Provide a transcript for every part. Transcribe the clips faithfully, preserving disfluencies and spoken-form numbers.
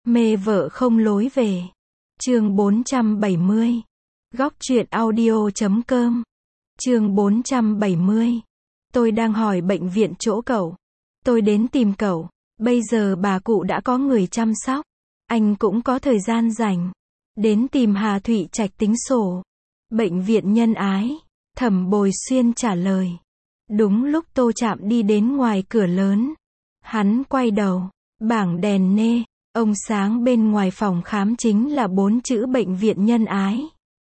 Mê vợ không lối về. Chương bốn trăm bảy mươi. Góc truyện audio chấm com. Chương bốn trăm bảy mươi. Tôi đang hỏi bệnh viện chỗ cậu. Tôi đến tìm cậu. Bây giờ bà cụ đã có người chăm sóc. Anh cũng có thời gian rảnh. Đến tìm Hà Thụy Trạch tính sổ. Bệnh viện Nhân Ái. Thẩm Bồi Xuyên trả lời. Đúng lúc Tô Trạm đi đến ngoài cửa lớn. Hắn quay đầu. Bảng đèn nê. Ông sáng bên ngoài phòng khám chính là bốn chữ Bệnh viện Nhân Ái.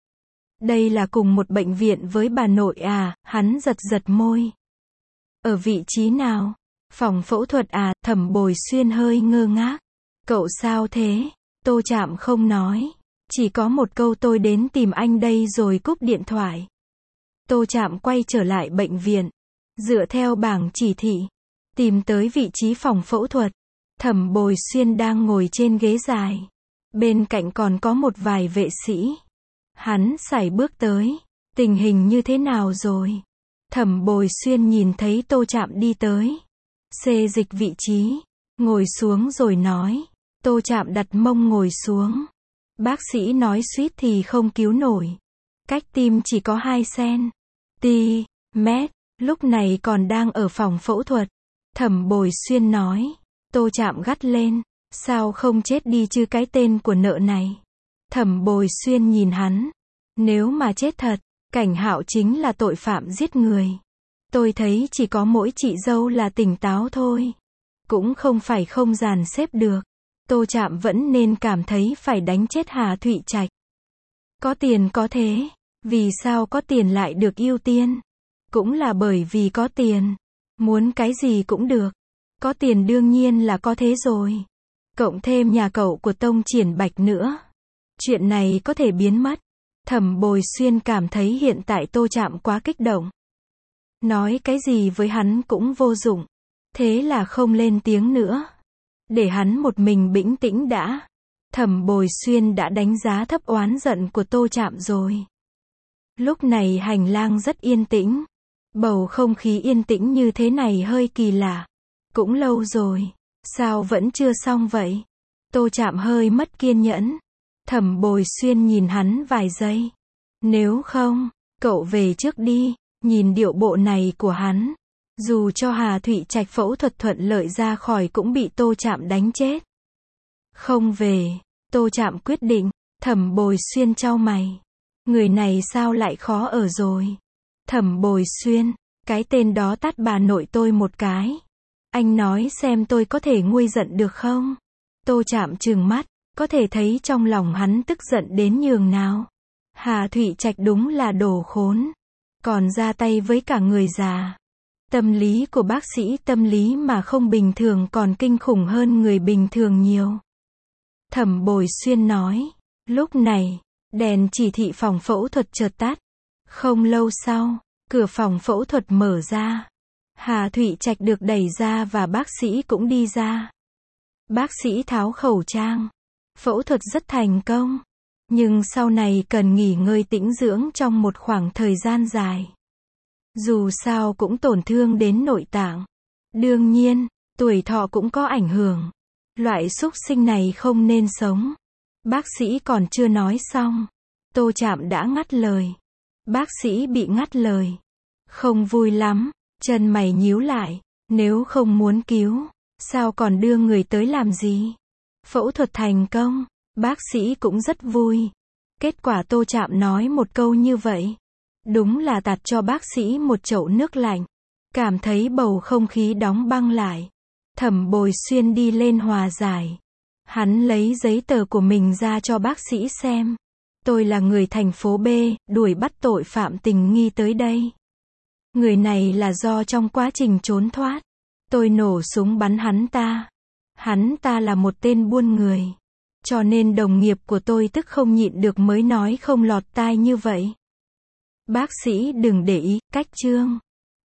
Đây là cùng một bệnh viện với bà nội à, hắn giật giật môi. Ở vị trí nào? Phòng phẫu thuật à, Thẩm Bồi Xuyên hơi ngơ ngác. Cậu sao thế? Tô Trạm không nói. Chỉ có một câu tôi đến tìm anh đây rồi cúp điện thoại. Tô Trạm quay trở lại bệnh viện. Dựa theo bảng chỉ thị. Tìm tới vị trí phòng phẫu thuật. Thẩm Bồi Xuyên đang ngồi trên ghế dài. Bên cạnh còn có một vài vệ sĩ. Hắn sải bước tới. Tình hình như thế nào rồi? Thẩm Bồi Xuyên nhìn thấy Tô Trạm đi tới. Xê dịch vị trí. Ngồi xuống rồi nói. Tô Trạm đặt mông ngồi xuống. Bác sĩ nói suýt thì không cứu nổi. Cách tim chỉ có hai xăng-ti-mét. Lúc này còn đang ở phòng phẫu thuật. Thẩm Bồi Xuyên nói. Tô Trạm gắt lên. Sao không chết đi chứ cái tên của nợ này. Thẩm Bồi Xuyên nhìn hắn. Nếu mà chết thật, Cảnh Hạo chính là tội phạm giết người. Tôi thấy chỉ có mỗi chị dâu là tỉnh táo thôi. Cũng không phải không dàn xếp được. Tô Trạm vẫn nên cảm thấy phải đánh chết Hà Thụy Trạch. Có tiền có thế. Vì sao có tiền lại được ưu tiên? Cũng là bởi vì có tiền. Muốn cái gì cũng được. Có tiền đương nhiên là có thế rồi. Cộng thêm nhà cậu của Tông Triển Bạch nữa. Chuyện này có thể biến mất. Thẩm Bồi Xuyên cảm thấy hiện tại Tô Trạm quá kích động. Nói cái gì với hắn cũng vô dụng. Thế là không lên tiếng nữa. Để hắn một mình bĩnh tĩnh đã. Thẩm Bồi Xuyên đã đánh giá thấp oán giận của Tô Trạm rồi. Lúc này hành lang rất yên tĩnh. Bầu không khí yên tĩnh như thế này hơi kỳ lạ. Cũng lâu rồi. Sao vẫn chưa xong vậy? Tô Trạm hơi mất kiên nhẫn. Thẩm Bồi Xuyên nhìn hắn vài giây. Nếu không, cậu về trước đi. Nhìn điệu bộ này của hắn. Dù cho Hà Thụy Trạch phẫu thuật thuận lợi ra khỏi cũng bị Tô Trạm đánh chết. Không về. Tô Trạm quyết định. Thẩm Bồi Xuyên chau mày. Người này sao lại khó ở rồi. Thẩm Bồi Xuyên. Cái tên đó tát bà nội tôi một cái. Anh nói xem tôi có thể nguôi giận được không? Tô Trạm trừng mắt. Có thể thấy trong lòng hắn tức giận đến nhường nào. Hà Thụy Trạch đúng là đồ khốn. Còn ra tay với cả người già. Tâm lý của bác sĩ tâm lý mà không bình thường còn kinh khủng hơn người bình thường nhiều. Thẩm Bồi Xuyên nói. Lúc này, đèn chỉ thị phòng phẫu thuật chợt tắt. Không lâu sau, cửa phòng phẫu thuật mở ra. Hà Thụy Trạch được đẩy ra và bác sĩ cũng đi ra. Bác sĩ tháo khẩu trang. Phẫu thuật rất thành công. Nhưng sau này cần nghỉ ngơi tĩnh dưỡng trong một khoảng thời gian dài. Dù sao cũng tổn thương đến nội tạng. Đương nhiên, tuổi thọ cũng có ảnh hưởng. Loại xúc sinh này không nên sống. Bác sĩ còn chưa nói xong. Tô Trạm đã ngắt lời. Bác sĩ bị ngắt lời. Không vui lắm. Chân mày nhíu lại. Nếu không muốn cứu, sao còn đưa người tới làm gì? Phẫu thuật thành công. Bác sĩ cũng rất vui. Kết quả Tô Trạm nói một câu như vậy. Đúng là tạt cho bác sĩ một chậu nước lạnh. Cảm thấy bầu không khí đóng băng lại. Thẩm Bồi Xuyên đi lên hòa giải. Hắn lấy giấy tờ của mình ra cho bác sĩ xem. Tôi là người thành phố B, đuổi bắt tội phạm tình nghi tới đây. Người này là do trong quá trình trốn thoát. Tôi nổ súng bắn hắn ta. Hắn ta là một tên buôn người. Cho nên đồng nghiệp của tôi tức không nhịn được mới nói không lọt tai như vậy. Bác sĩ đừng để ý, cách chương.